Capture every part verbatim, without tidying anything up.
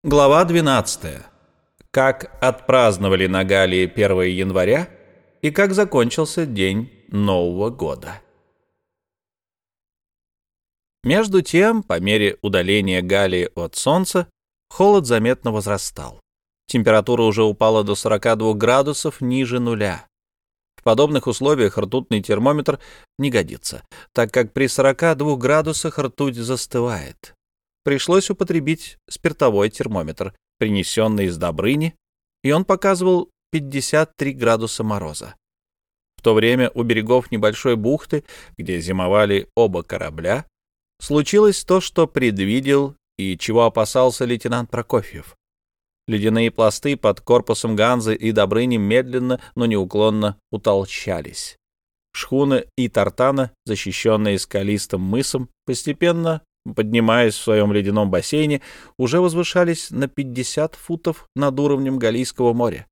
Глава двенадцатая. Как отпраздновали на Галлии первого января и как закончился день Нового года. Между тем, по мере удаления Галлии от Солнца, холод заметно возрастал. Температура уже упала до сорока двух градусов ниже нуля. В подобных условиях ртутный термометр не годится, так как при сорока двух градусах ртуть застывает. Пришлось употребить спиртовой термометр, принесенный из Добрыни, и он показывал пятьдесят три градуса мороза. В то время у берегов небольшой бухты, где зимовали оба корабля, случилось то, что предвидел и чего опасался лейтенант Прокофьев. Ледяные пласты под корпусом Ганзы и Добрыни медленно, но неуклонно утолщались. Шхуна и Тартана, защищенные скалистым мысом, постепенно, поднимаясь в своем ледяном бассейне, уже возвышались на пятьдесят футов над уровнем Галлийского моря.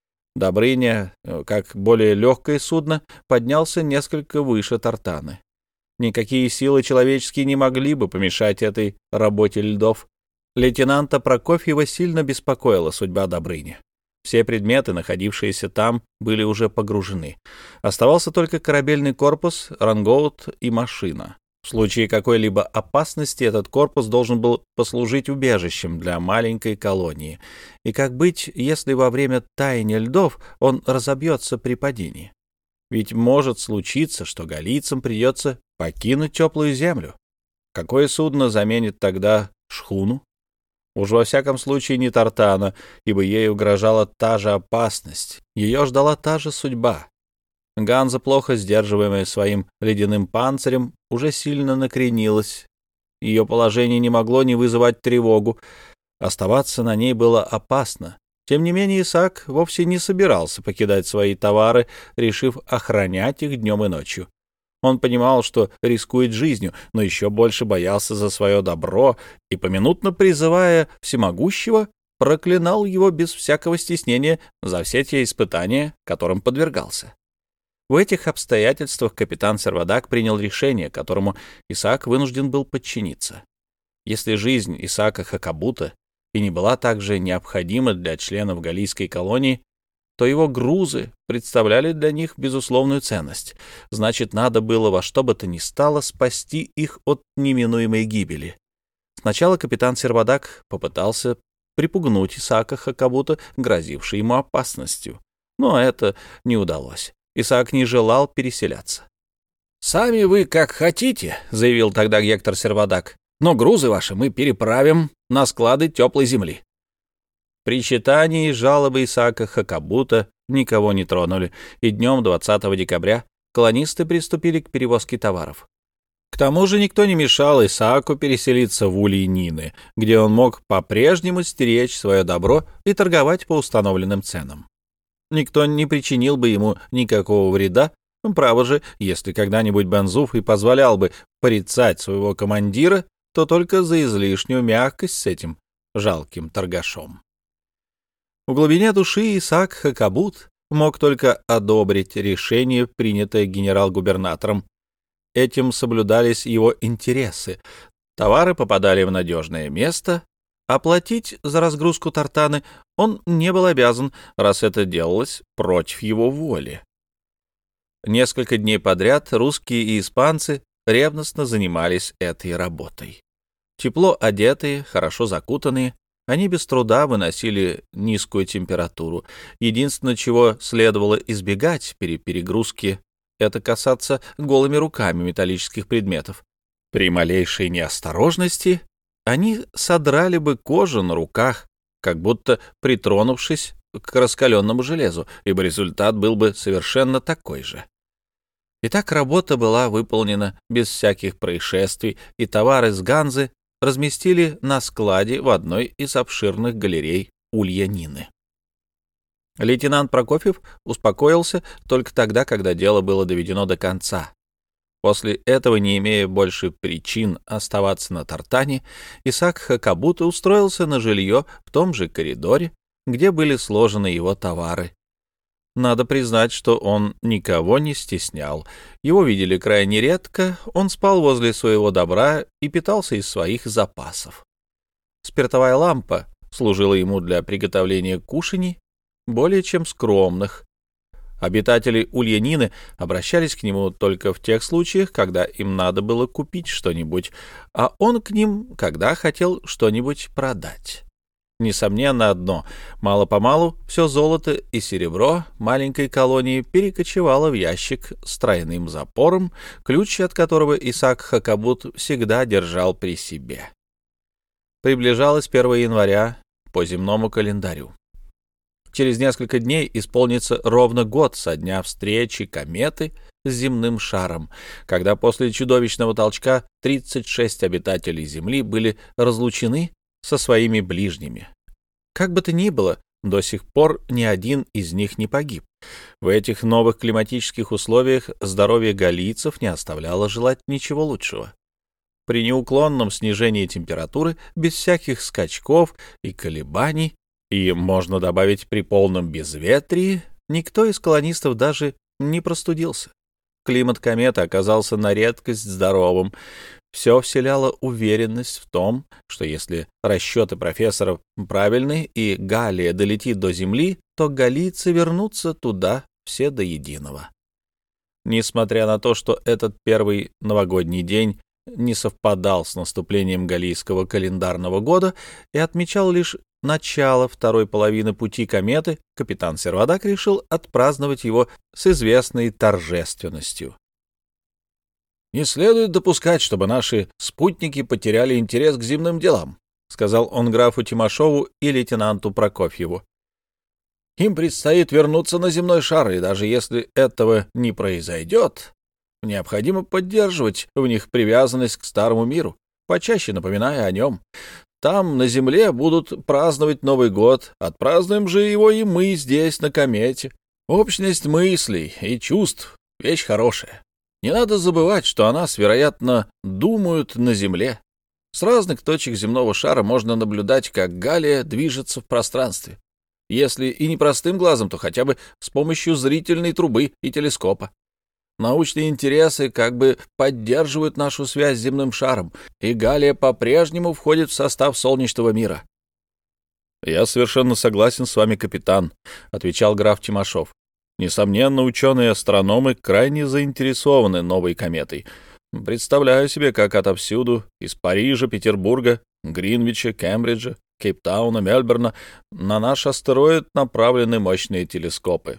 Добрыня, как более легкое судно, поднялся несколько выше Тартаны. Никакие силы человеческие не могли бы помешать этой работе льдов. Лейтенанта Прокофьева сильно беспокоила судьба Добрыни. Все предметы, находившиеся там, были уже погружены. Оставался только корабельный корпус, рангоут и машина. В случае какой-либо опасности этот корпус должен был послужить убежищем для маленькой колонии. И как быть, если во время таяния льдов он разобьется при падении? Ведь может случиться, что галлийцам придется покинуть теплую землю. Какое судно заменит тогда шхуну? Уж во всяком случае не Тартана, ибо ей угрожала та же опасность. Ее ждала та же судьба. Ганза, плохо сдерживаемая своим ледяным панцирем, уже сильно накренилась. Ее положение не могло не вызывать тревогу. Оставаться на ней было опасно. Тем не менее, Исаак вовсе не собирался покидать свои товары, решив охранять их днем и ночью. Он понимал, что рискует жизнью, но еще больше боялся за свое добро и, поминутно призывая всемогущего, проклинал его без всякого стеснения за все те испытания, которым подвергался. В этих обстоятельствах капитан Сервадак принял решение, которому Исаак вынужден был подчиниться. Если жизнь Исаака Хакабута и не была также необходима для членов галлийской колонии, то его грузы представляли для них безусловную ценность. Значит, надо было во что бы то ни стало спасти их от неминуемой гибели. Сначала капитан Сервадак попытался припугнуть Исаака Хакабута, грозившей ему опасностью, но это не удалось. Исаак не желал переселяться. «Сами вы как хотите», — заявил тогда Гектор Сервадак, «но грузы ваши мы переправим на склады теплой земли». Причитания и жалобы Исаака Хакабута никого не тронули, и днем двадцатого декабря колонисты приступили к перевозке товаров. К тому же никто не мешал Исааку переселиться в ульи Нины, где он мог по-прежнему стеречь свое добро и торговать по установленным ценам. Никто не причинил бы ему никакого вреда. Право же, если когда-нибудь Бен-Зуф и позволял бы порицать своего командира, то только за излишнюю мягкость с этим жалким торгашом. В глубине души Исаак Хакабут мог только одобрить решение, принятое генерал-губернатором. Этим соблюдались его интересы. Товары попадали в надежное место. Оплатить за разгрузку Тартаны он не был обязан, раз это делалось против его воли. Несколько дней подряд русские и испанцы ревностно занимались этой работой. Тепло одетые, хорошо закутанные, они без труда выносили низкую температуру. Единственное, чего следовало избегать при перегрузке, это касаться голыми руками металлических предметов. При малейшей неосторожности они содрали бы кожу на руках, как будто притронувшись к раскаленному железу, ибо результат был бы совершенно такой же. Итак, работа была выполнена без всяких происшествий, и товары с Ганзы разместили на складе в одной из обширных галерей улья Нины. Лейтенант Прокофьев успокоился только тогда, когда дело было доведено до конца. После этого, не имея больше причин оставаться на Тартане, Исаак Хакабут устроился на жилье в том же коридоре, где были сложены его товары. Надо признать, что он никого не стеснял. Его видели крайне редко, он спал возле своего добра и питался из своих запасов. Спиртовая лампа, служила ему для приготовления кушаний, более чем скромных. Обитатели Ульянины обращались к нему только в тех случаях, когда им надо было купить что-нибудь, а он к ним, когда хотел что-нибудь продать. Несомненно одно — мало-помалу все золото и серебро маленькой колонии перекочевало в ящик с тройным запором, ключ от которого Исаак Хакабут всегда держал при себе. Приближалось первое января по земному календарю. Через несколько дней исполнится ровно год со дня встречи кометы с земным шаром, когда после чудовищного толчка тридцать шесть обитателей Земли были разлучены со своими ближними. Как бы то ни было, до сих пор ни один из них не погиб. В этих новых климатических условиях здоровье галлийцев не оставляло желать ничего лучшего. При неуклонном снижении температуры, без всяких скачков и колебаний, и, можно добавить, при полном безветрии, никто из колонистов даже не простудился. Климат кометы оказался на редкость здоровым. Все вселяло уверенность в том, что если расчеты профессора правильны и Галлия долетит до Земли, то галлийцы вернутся туда все до единого. Несмотря на то, что этот первый новогодний день не совпадал с наступлением галлийского календарного года и отмечал лишь начало второй половины пути кометы, капитан Сервадак решил отпраздновать его с известной торжественностью. «Не следует допускать, чтобы наши спутники потеряли интерес к земным делам», — сказал он графу Тимошову и лейтенанту Прокофьеву. «Им предстоит вернуться на земной шар, и даже если этого не произойдет, необходимо поддерживать в них привязанность к старому миру, почаще напоминая о нем. Там, на Земле, будут праздновать Новый год, отпразднуем же его и мы здесь, на комете. Общность мыслей и чувств — вещь хорошая. Не надо забывать, что о нас, вероятно, думают на Земле. С разных точек земного шара можно наблюдать, как Галлия движется в пространстве. Если и не простым глазом, то хотя бы с помощью зрительной трубы и телескопа. Научные интересы как бы поддерживают нашу связь с земным шаром, и Галлия по-прежнему входит в состав солнечного мира». «Я совершенно согласен с вами, капитан», — отвечал граф Тимошов. «Несомненно, ученые-астрономы крайне заинтересованы новой кометой. Представляю себе, как отовсюду, из Парижа, Петербурга, Гринвича, Кембриджа, Кейптауна, Мельбурна, на наш астероид направлены мощные телескопы».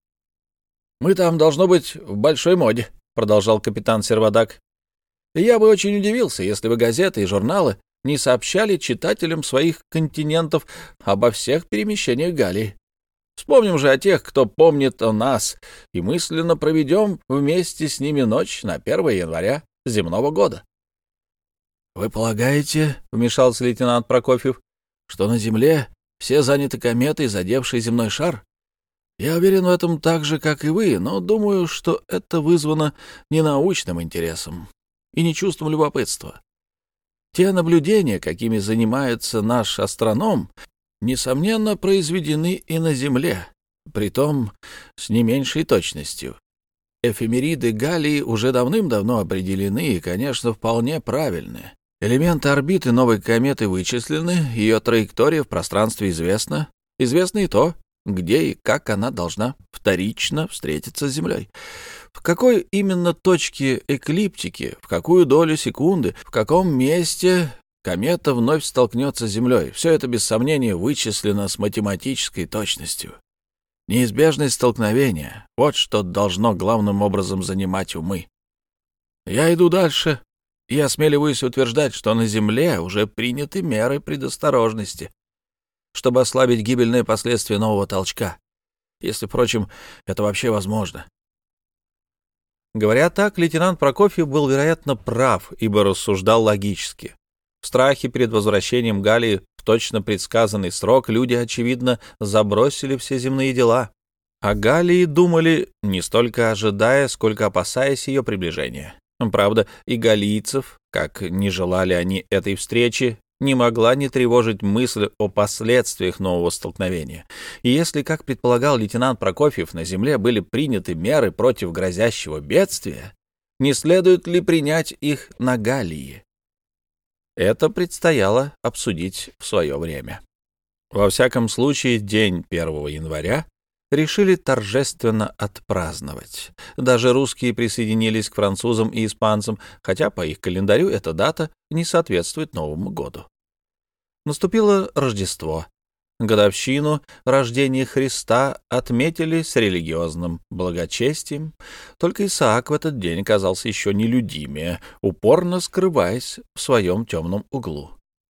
«Мы там, должно быть, в большой моде», — продолжал капитан Сервадак. «Я бы очень удивился, если бы газеты и журналы не сообщали читателям своих континентов обо всех перемещениях Галлии. Вспомним же о тех, кто помнит о нас, и мысленно проведем вместе с ними ночь на первое января земного года». «Вы полагаете, — вмешался лейтенант Прокофьев, — что на Земле все заняты кометой, задевшей земной шар? Я уверен в этом так же, как и вы, но думаю, что это вызвано не научным интересом и не чувством любопытства. Те наблюдения, какими занимается наш астроном, несомненно, произведены и на Земле, притом с не меньшей точностью. Эфемериды Галлии уже давным-давно определены и, конечно, вполне правильны. Элементы орбиты новой кометы вычислены, ее траектория в пространстве известна. Известно и то, где и как она должна вторично встретиться с Землей. В какой именно точке эклиптики, в какую долю секунды, в каком месте комета вновь столкнется с Землей. Все это, без сомнения, вычислено с математической точностью. Неизбежность столкновения — вот что должно главным образом занимать умы. Я иду дальше и осмеливаюсь утверждать, что на Земле уже приняты меры предосторожности, чтобы ослабить гибельные последствия нового толчка, если, впрочем, это вообще возможно. Говоря так, лейтенант Прокофьев был, вероятно, прав, ибо рассуждал логически. В страхе перед возвращением Галлии в точно предсказанный срок люди, очевидно, забросили все земные дела. О Галлии думали, не столько ожидая, сколько опасаясь ее приближения. Правда, и галлийцев, как не желали они этой встречи, не могла не тревожить мысль о последствиях нового столкновения. И если, как предполагал лейтенант Прокофьев, на Земле были приняты меры против грозящего бедствия, не следует ли принять их на Галлии? Это предстояло обсудить в свое время. Во всяком случае, день первого января решили торжественно отпраздновать. Даже русские присоединились к французам и испанцам, хотя по их календарю эта дата не соответствует Новому году. Наступило Рождество. Годовщину рождения Христа отметили с религиозным благочестием, только Исаак в этот день оказался еще нелюдимее, упорно скрываясь в своем темном углу.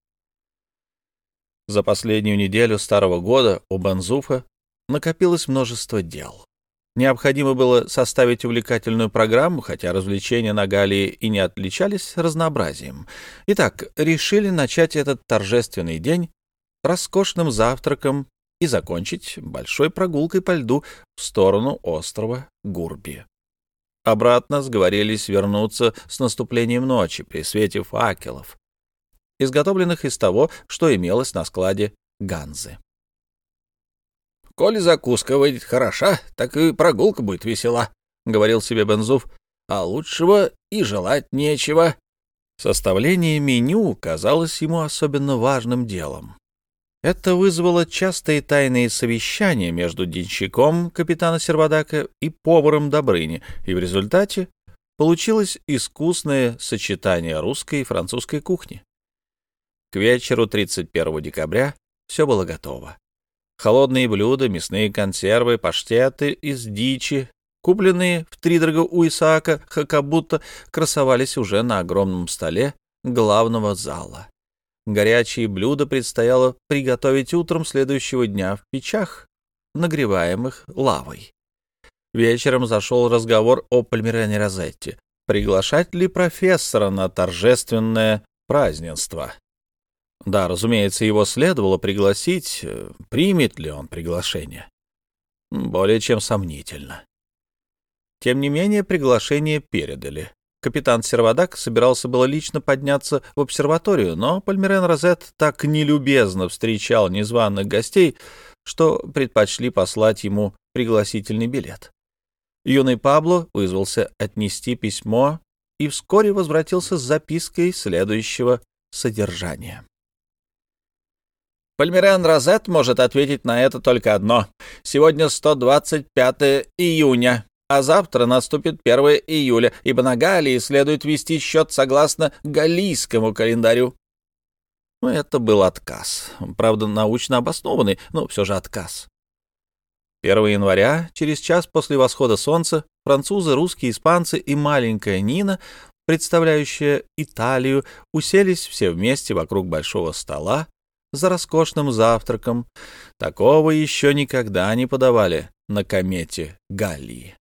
За последнюю неделю Старого года у Бен-Зуфа накопилось множество дел. Необходимо было составить увлекательную программу, хотя развлечения на Галлии и не отличались разнообразием. Итак, решили начать этот торжественный день роскошным завтраком и закончить большой прогулкой по льду в сторону острова Гурби. Обратно сговорились вернуться с наступлением ночи при свете факелов, изготовленных из того, что имелось на складе Ганзы. «Коли закуска выйдет хороша, так и прогулка будет весела», — говорил себе Бен-Зуф, — «а лучшего и желать нечего». Составление меню казалось ему особенно важным делом. Это вызвало частые тайные совещания между денщиком капитана Сервадака и поваром Добрыни, и в результате получилось искусное сочетание русской и французской кухни. К вечеру тридцать первого декабря все было готово. Холодные блюда, мясные консервы, паштеты из дичи, купленные втридорога у Исаака Хакабута, красовались уже на огромном столе главного зала. Горячие блюда предстояло приготовить утром следующего дня в печах, нагреваемых лавой. Вечером зашел разговор о Пальмирене Розетти. Приглашать ли профессора на торжественное празднество? Да, разумеется, его следовало пригласить. Примет ли он приглашение? Более чем сомнительно. Тем не менее, приглашение передали. Капитан Сервадак собирался было лично подняться в обсерваторию, но Пальмирен Розет так нелюбезно встречал незваных гостей, что предпочли послать ему пригласительный билет. Юный Пабло вызвался отнести письмо и вскоре возвратился с запиской следующего содержания. Пальмирен Розет может ответить на это только одно. Сегодня сто двадцать пятое июня, а завтра наступит первое июля, ибо на Галлии следует вести счет согласно галлийскому календарю. Ну, это был отказ. Правда, научно обоснованный, но все же отказ. первого января, через час после восхода солнца, французы, русские, испанцы и маленькая Нина, представляющая Италию, уселись все вместе вокруг большого стола за роскошным завтраком. Такого еще никогда не подавали на комете Галлии.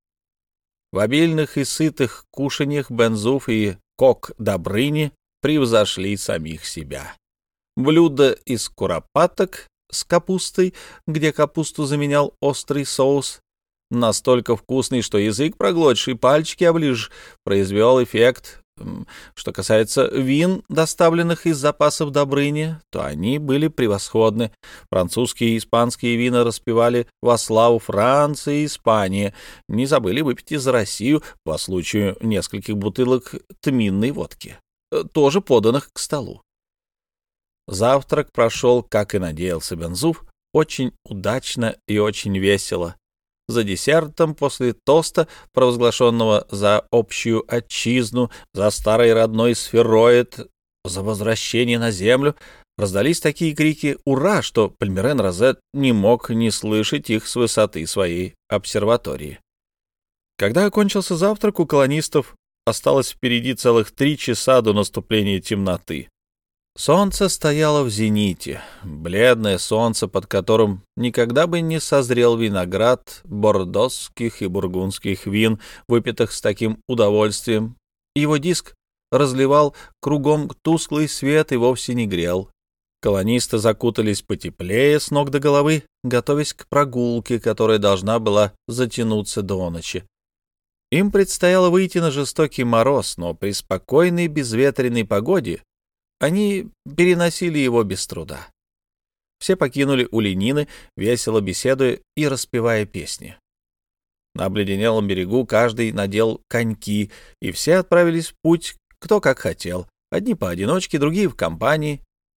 В обильных и сытых кушаньях Бен-Зуф и Кок Добрыни превзошли самих себя. Блюдо из куропаток с капустой, где капусту заменял острый соус, настолько вкусный, что язык проглотишь и пальчики оближешь, произвел эффект. Что касается вин, доставленных из запасов Добрыни, то они были превосходны. Французские и испанские вина распевали во славу Франции и Испании. Не забыли выпить и за Россию по случаю нескольких бутылок тминной водки, тоже поданных к столу. Завтрак прошел, как и надеялся Бен-Зуф, очень удачно и очень весело. За десертом, после тоста, провозглашенного за общую отчизну, за старый родной сфероид, за возвращение на землю, раздались такие крики «Ура!», что Пальмирен Розет не мог не слышать их с высоты своей обсерватории. Когда окончился завтрак, у колонистов осталось впереди целых три часа до наступления темноты. Солнце стояло в зените, бледное солнце, под которым никогда бы не созрел виноград бордосских и бургундских вин, выпитых с таким удовольствием. Его диск разливал кругом тусклый свет и вовсе не грел. Колонисты закутались потеплее с ног до головы, готовясь к прогулке, которая должна была затянуться до ночи. Им предстояло выйти на жестокий мороз, но при спокойной безветренной погоде они переносили его без труда. Все покинули Улинины, весело беседуя и распевая песни. На обледенелом берегу каждый надел коньки, и все отправились в путь кто как хотел, одни поодиночке, другие в компании.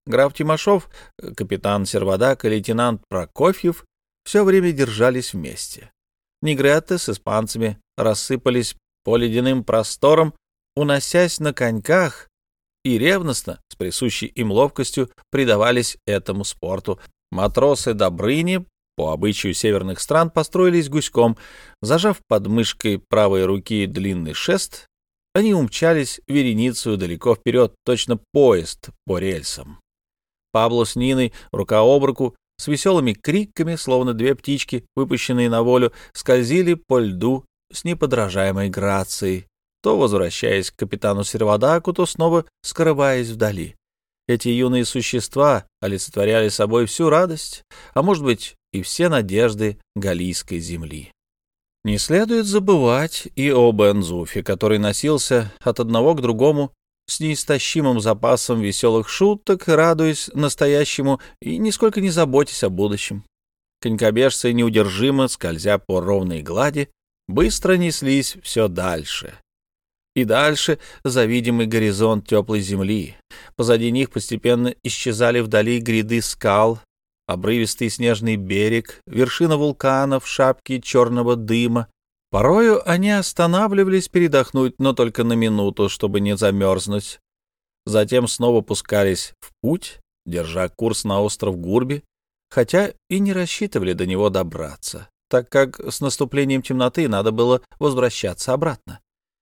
граф Тимошов, капитан Сервадак и лейтенант Прокофьев все время держались вместе. Негреты с испанцами рассыпались по ледяным просторам, уносясь на коньках, и ревностно, с присущей им ловкостью, предавались этому спорту. Матросы Добрыни, по обычаю северных стран, построились гуськом. Зажав под мышкой правой руки длинный шест, они умчались вереницу далеко вперед, точно поезд по рельсам. Пабло с Ниной, рука об руку, с веселыми криками, словно две птички, выпущенные на волю, скользили по льду с неподражаемой грацией, то возвращаясь к капитану Сервадаку, то снова скрываясь вдали. Эти юные существа олицетворяли собой всю радость, а может быть и все надежды галлийской земли. Не следует забывать и о Бензуфе, который носился от одного к другому с неистощимым запасом веселых шуток, радуясь настоящему и нисколько не заботясь о будущем. Конькобежцы, неудержимо скользя по ровной глади, быстро неслись все дальше и дальше за видимый горизонт теплой земли. Позади них постепенно исчезали вдали гряды скал, обрывистый снежный берег, вершина вулкана в шапке черного дыма. Порою они останавливались передохнуть, но только на минуту, чтобы не замерзнуть. Затем снова пускались в путь, держа курс на остров Гурби, хотя и не рассчитывали до него добраться, так как с наступлением темноты надо было возвращаться обратно.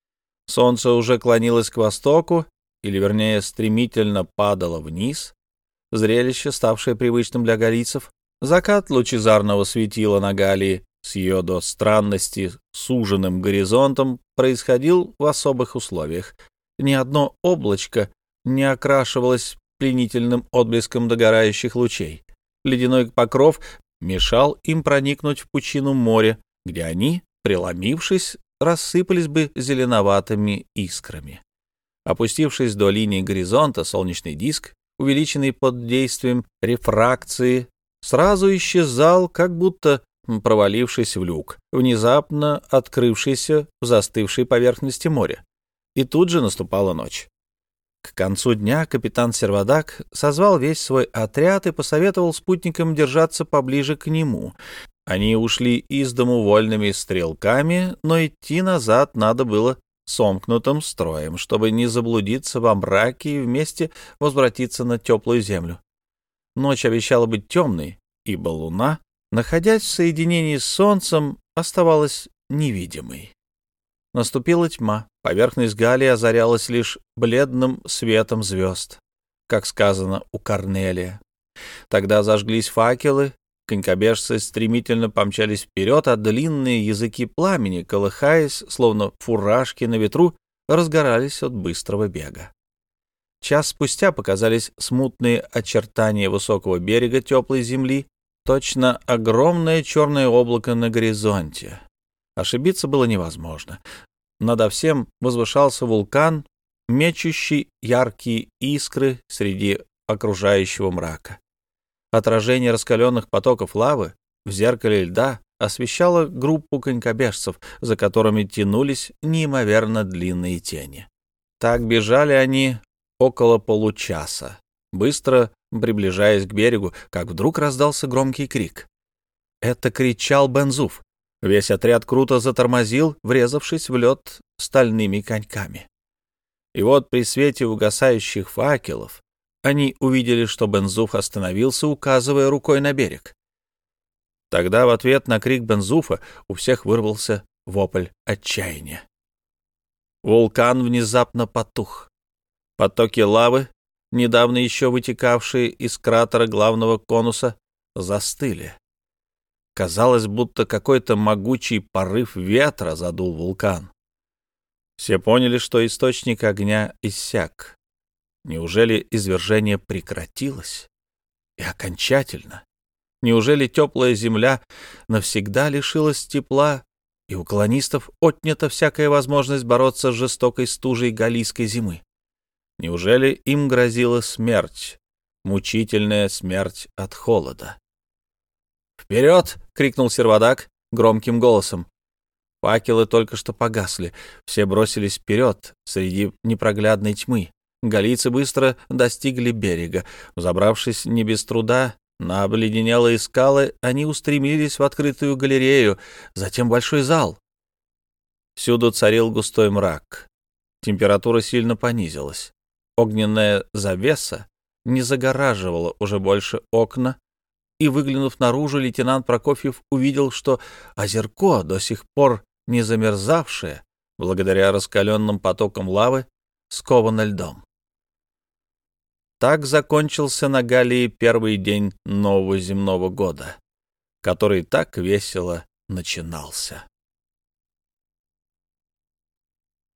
Солнце уже клонилось к востоку, или, вернее, стремительно падало вниз. Зрелище, ставшее привычным для галлийцев, закат лучезарного светила на Галлии с ее до странности суженным горизонтом происходил в особых условиях. Ни одно облачко не окрашивалось пленительным отблеском догорающих лучей. Ледяной покров мешал им проникнуть в пучину моря, где они, преломившись, рассыпались бы зеленоватыми искрами. Опустившись до линии горизонта, солнечный диск, увеличенный под действием рефракции, сразу исчезал, как будто провалившись в люк, внезапно открывшийся в застывшей поверхности моря. И тут же наступала ночь. К концу дня капитан Сервадак созвал весь свой отряд и посоветовал спутникам держаться поближе к нему. Они ушли из дому вольными стрелками, но идти назад надо было сомкнутым строем, чтобы не заблудиться во мраке и вместе возвратиться на теплую землю. Ночь обещала быть темной, ибо луна, находясь в соединении с солнцем, оставалась невидимой. Наступила тьма, поверхность Галлии озарялась лишь бледным светом звезд, как сказано у Корнелия. Тогда зажглись факелы, конькобежцы стремительно помчались вперед, а длинные языки пламени, колыхаясь, словно фуражки на ветру, разгорались от быстрого бега. Час спустя показались смутные очертания высокого берега теплой земли, точно огромное черное облако на горизонте. Ошибиться было невозможно. Надо всем возвышался вулкан, мечущий яркие искры среди окружающего мрака. Отражение раскаленных потоков лавы в зеркале льда освещало группу конькобежцев, за которыми тянулись неимоверно длинные тени. Так бежали они около получаса, быстро приближаясь к берегу, как вдруг раздался громкий крик. Это кричал Бензуф. Весь отряд круто затормозил, врезавшись в лед стальными коньками. И вот при свете угасающих факелов они увидели, что Бензуф остановился, указывая рукой на берег. Тогда в ответ на крик Бензуфа у всех вырвался вопль отчаяния. Вулкан внезапно потух. Потоки лавы, недавно еще вытекавшие из кратера главного конуса, застыли. Казалось, будто какой-то могучий порыв ветра задул вулкан. Все поняли, что источник огня иссяк. Неужели извержение прекратилось? И окончательно? Неужели теплая земля навсегда лишилась тепла, и у колонистов отнята всякая возможность бороться с жестокой стужей галлийской зимы? Неужели им грозила смерть, мучительная смерть от холода? «Вперед!» — крикнул Сервадак громким голосом. Факелы только что погасли, все бросились вперед среди непроглядной тьмы. галлийцы быстро достигли берега. Взобравшись не без труда на обледенелые скалы, они устремились в открытую галерею, затем большой зал. Всюду царил густой мрак. Температура сильно понизилась. Огненная завеса не загораживала уже больше окна, и, выглянув наружу, лейтенант Прокофьев увидел, что озерко, до сих пор не замерзавшее, благодаря раскаленным потокам лавы, сковано льдом. Так закончился на Галлии первый день нового земного года, который так весело начинался.